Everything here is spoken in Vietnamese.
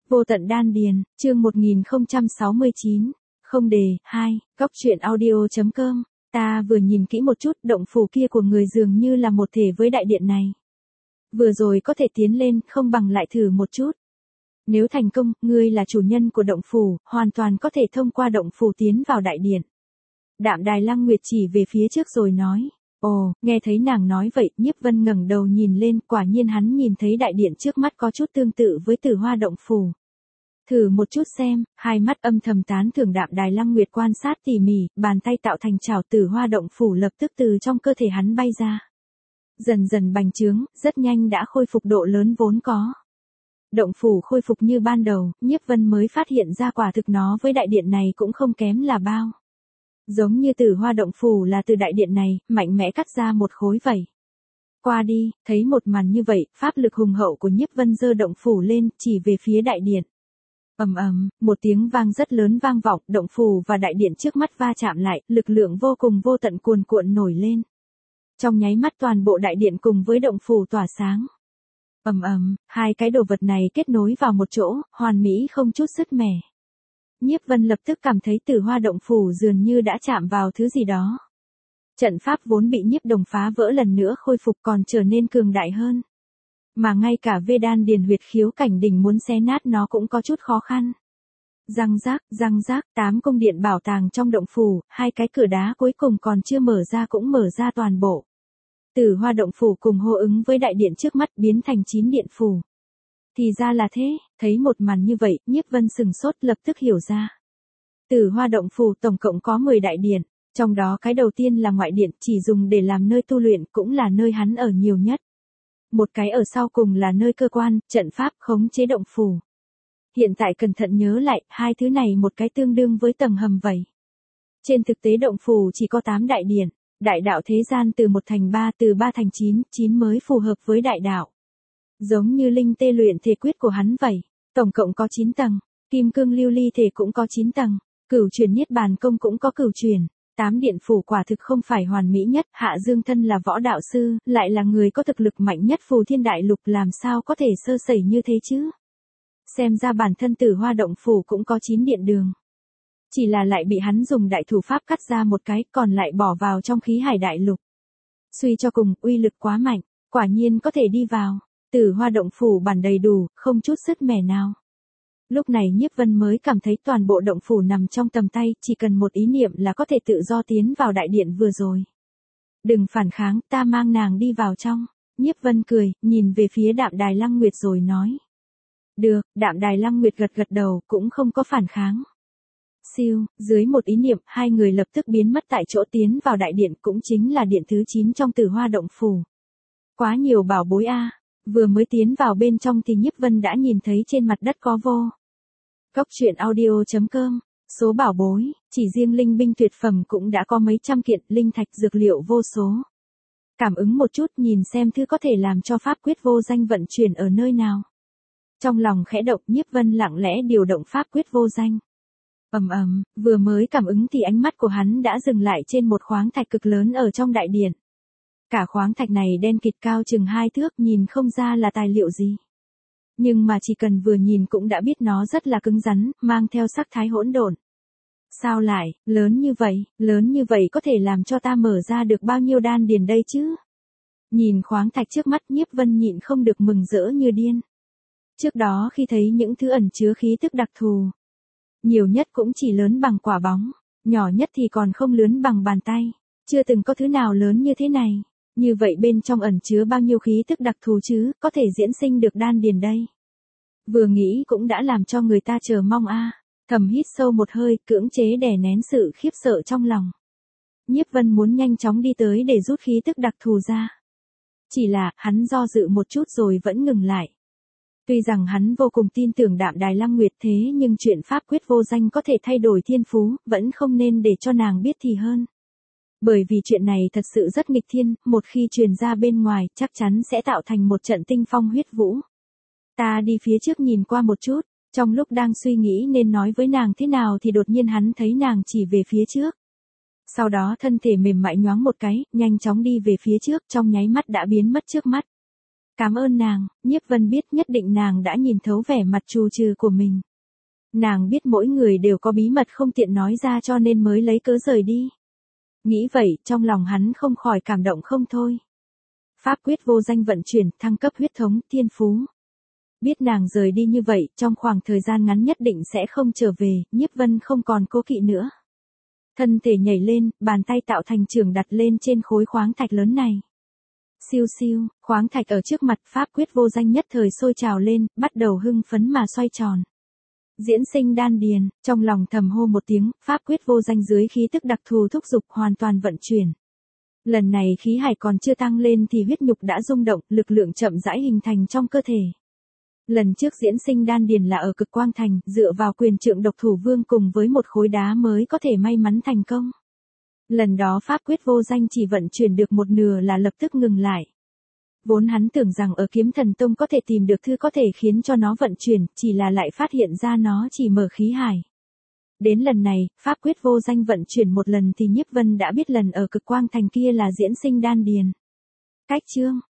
Vô tận đan điền, chương 1069, không đề, 2, góc truyện audio.com. Ta vừa nhìn kỹ một chút, động phủ kia của người dường như là một thể với đại điện này. Vừa rồi có thể tiến lên, không bằng lại thử một chút. Nếu thành công, ngươi là chủ nhân của động phủ, hoàn toàn có thể thông qua động phủ tiến vào đại điện. Đạm Đài Lăng Nguyệt chỉ về phía trước rồi nói. Ồ, nghe thấy nàng nói vậy, Nhiếp Vân ngẩng đầu nhìn lên, quả nhiên hắn nhìn thấy đại điện trước mắt có chút tương tự với Tử Hoa động phủ. Thử một chút xem, hai mắt âm thầm tán thưởng. Đạm Đài Lăng Nguyệt quan sát tỉ mỉ, bàn tay tạo thành chảo Tử Hoa động phủ lập tức từ trong cơ thể hắn bay ra. Dần dần bành trướng, rất nhanh đã khôi phục độ lớn vốn có. Động phủ khôi phục như ban đầu, Nhiếp Vân mới phát hiện ra quả thực nó với đại điện này cũng không kém là bao. Giống như Tử Hoa động phủ là từ đại điện này, mạnh mẽ cắt ra một khối vậy. Qua đi, thấy một màn như vậy, pháp lực hùng hậu của Nhiếp Vân giơ động phủ lên, chỉ về phía đại điện. Ầm ầm, một tiếng vang rất lớn vang vọng, động phủ và đại điện trước mắt va chạm lại, lực lượng vô cùng vô tận cuồn cuộn nổi lên. Trong nháy mắt toàn bộ đại điện cùng với động phủ tỏa sáng. Ầm ầm, hai cái đồ vật này kết nối vào một chỗ, hoàn mỹ không chút sứt mẻ. Nhiếp Vân lập tức cảm thấy Tử Hoa động phủ dường như đã chạm vào thứ gì đó. Trận pháp vốn bị Nhiếp Đồng phá vỡ lần nữa khôi phục còn trở nên cường đại hơn. Mà ngay cả Vê Đan Điền huyệt khiếu cảnh đỉnh muốn xé nát nó cũng có chút khó khăn. Răng rác, 8 cung điện bảo tàng trong động phủ, hai cái cửa đá cuối cùng còn chưa mở ra cũng mở ra toàn bộ. Tử Hoa động phủ cùng hô ứng với đại điện trước mắt biến thành 9 điện phủ. Thì ra là thế, thấy một màn như vậy, Nhiếp Vân sừng sốt lập tức hiểu ra. Tử Hoa động phủ tổng cộng có 10 đại điện, trong đó cái đầu tiên là ngoại điện, chỉ dùng để làm nơi tu luyện, cũng là nơi hắn ở nhiều nhất. Một cái ở sau cùng là nơi cơ quan, trận pháp, khống chế động phủ. Hiện tại cẩn thận nhớ lại, hai thứ này một cái tương đương với tầng hầm vậy. Trên thực tế động phủ chỉ có 8 đại điện, đại đạo thế gian từ 1 thành 3, từ 3 thành 9, 9 mới phù hợp với đại đạo. Giống như linh tê luyện thể quyết của hắn vậy, tổng cộng có 9 tầng, kim cương lưu ly thể cũng có 9 tầng, cửu truyền niết bàn công cũng có cửu truyền. 8 điện phủ quả thực không phải hoàn mỹ nhất, Hạ Dương thân là võ đạo sư, lại là người có thực lực mạnh nhất Phù Thiên Đại Lục, làm sao có thể sơ sẩy như thế chứ? Xem ra bản thân Tử Hoa động phủ cũng có 9 điện đường. Chỉ là lại bị hắn dùng đại thủ pháp cắt ra một cái, còn lại bỏ vào trong khí hải đại lục. Suy cho cùng, uy lực quá mạnh, quả nhiên có thể đi vào. Tử Hoa động phủ bản đầy đủ, không chút sứt mẻ nào. Lúc này Nhiếp Vân mới cảm thấy toàn bộ động phủ nằm trong tầm tay, chỉ cần một ý niệm là có thể tự do tiến vào đại điện vừa rồi. Đừng phản kháng, ta mang nàng đi vào trong. Nhiếp Vân cười, nhìn về phía Đạm Đài Lăng Nguyệt rồi nói. Được, Đạm Đài Lăng Nguyệt gật gật đầu, cũng không có phản kháng. Siêu, dưới một ý niệm, hai người lập tức biến mất tại chỗ tiến vào đại điện, cũng chính là điện thứ 9 trong Tử Hoa động phủ. Quá nhiều bảo bối a. Vừa mới tiến vào bên trong thì Nhiếp Vân đã nhìn thấy trên mặt đất có vô. Góc truyện audio.com, số bảo bối, chỉ riêng linh binh tuyệt phẩm cũng đã có mấy trăm kiện, linh thạch dược liệu vô số. Cảm ứng một chút nhìn xem thứ có thể làm cho pháp quyết vô danh vận chuyển ở nơi nào. Trong lòng khẽ động, Nhiếp Vân lặng lẽ điều động pháp quyết vô danh. Ầm ầm, vừa mới cảm ứng thì ánh mắt của hắn đã dừng lại trên một khoáng thạch cực lớn ở trong đại điện. Cả khoáng thạch này đen kịt cao chừng 2 thước, nhìn không ra là tài liệu gì. Nhưng mà chỉ cần vừa nhìn cũng đã biết nó rất là cứng rắn, mang theo sắc thái hỗn độn. Sao lại, lớn như vậy có thể làm cho ta mở ra được bao nhiêu đan điền đây chứ? Nhìn khoáng thạch trước mắt Nhiếp Vân nhịn không được mừng rỡ như điên. Trước đó khi thấy những thứ ẩn chứa khí tức đặc thù, nhiều nhất cũng chỉ lớn bằng quả bóng, nhỏ nhất thì còn không lớn bằng bàn tay, chưa từng có thứ nào lớn như thế này. Như vậy bên trong ẩn chứa bao nhiêu khí tức đặc thù chứ, có thể diễn sinh được đan điền đây. Vừa nghĩ cũng đã làm cho người ta chờ mong a. Thầm hít sâu một hơi, cưỡng chế đè nén sự khiếp sợ trong lòng. Nhiếp Vân muốn nhanh chóng đi tới để rút khí tức đặc thù ra. Chỉ là, hắn do dự một chút rồi vẫn ngừng lại. Tuy rằng hắn vô cùng tin tưởng Đạm Đài Lăng Nguyệt thế nhưng chuyện pháp quyết vô danh có thể thay đổi thiên phú, vẫn không nên để cho nàng biết thì hơn. Bởi vì chuyện này thật sự rất nghịch thiên, một khi truyền ra bên ngoài, chắc chắn sẽ tạo thành một trận tinh phong huyết vũ. Ta đi phía trước nhìn qua một chút, trong lúc đang suy nghĩ nên nói với nàng thế nào thì đột nhiên hắn thấy nàng chỉ về phía trước. Sau đó thân thể mềm mại nhoáng một cái, nhanh chóng đi về phía trước, trong nháy mắt đã biến mất trước mắt. Cảm ơn nàng, Nhiếp Vân biết nhất định nàng đã nhìn thấu vẻ mặt trù trừ của mình. Nàng biết mỗi người đều có bí mật không tiện nói ra cho nên mới lấy cớ rời đi. Nghĩ vậy, trong lòng hắn không khỏi cảm động không thôi. Pháp quyết vô danh vận chuyển, thăng cấp huyết thống, thiên phú. Biết nàng rời đi như vậy, trong khoảng thời gian ngắn nhất định sẽ không trở về, Nhiếp Vân không còn cố kỵ nữa. Thân thể nhảy lên, bàn tay tạo thành trường đặt lên trên khối khoáng thạch lớn này. Siêu siêu, khoáng thạch ở trước mặt pháp quyết vô danh nhất thời sôi trào lên, bắt đầu hưng phấn mà xoay tròn. Diễn sinh đan điền, trong lòng thầm hô một tiếng, pháp quyết vô danh dưới khí tức đặc thù thúc dục hoàn toàn vận chuyển. Lần này khí hải còn chưa tăng lên thì huyết nhục đã rung động, lực lượng chậm rãi hình thành trong cơ thể. Lần trước diễn sinh đan điền là ở Cực Quang Thành, dựa vào quyền trượng độc thủ vương cùng với một khối đá mới có thể may mắn thành công. Lần đó pháp quyết vô danh chỉ vận chuyển được một nửa là lập tức ngừng lại. Vốn hắn tưởng rằng ở Kiếm Thần Tông có thể tìm được thứ có thể khiến cho nó vận chuyển, chỉ là lại phát hiện ra nó chỉ mở khí hải. Đến lần này, pháp quyết vô danh vận chuyển một lần thì Nhiếp Vân đã biết lần ở Cực Quang Thành kia là diễn sinh đan điền. Cách chương